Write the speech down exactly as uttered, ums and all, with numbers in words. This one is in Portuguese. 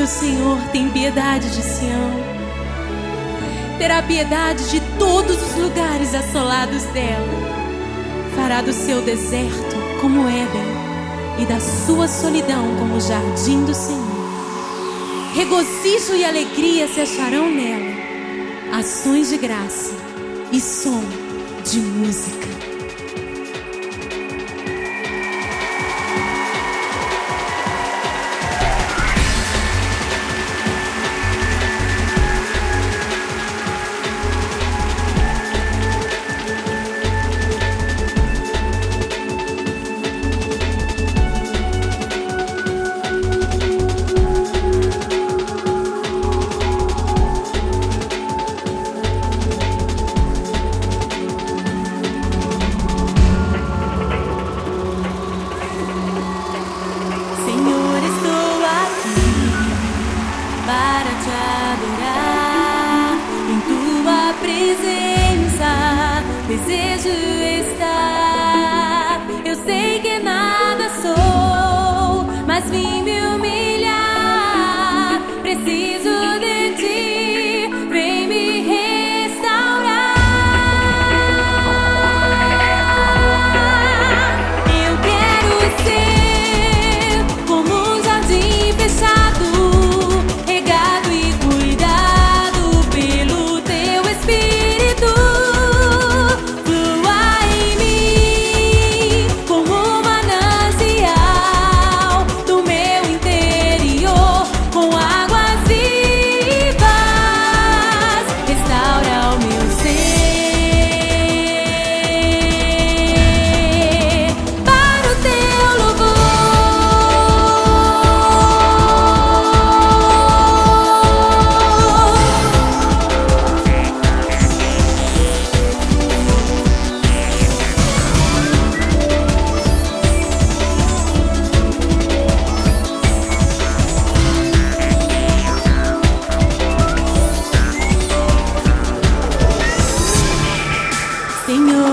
Senhor tem piedade de Sião. Terá piedade de todos os lugares assolados dela. Fará do seu deserto como Éden e da sua solidão como o jardim do Senhor. Regozijo e alegria se acharão nela, ações de graça e som de música. Para te adorar, em tua presença desejo estar. Eu sei que nada sou, mas vim me humilhar. Preciso de ti, vem me restaurar. Eu quero ser como um jardim fechado, Senhor,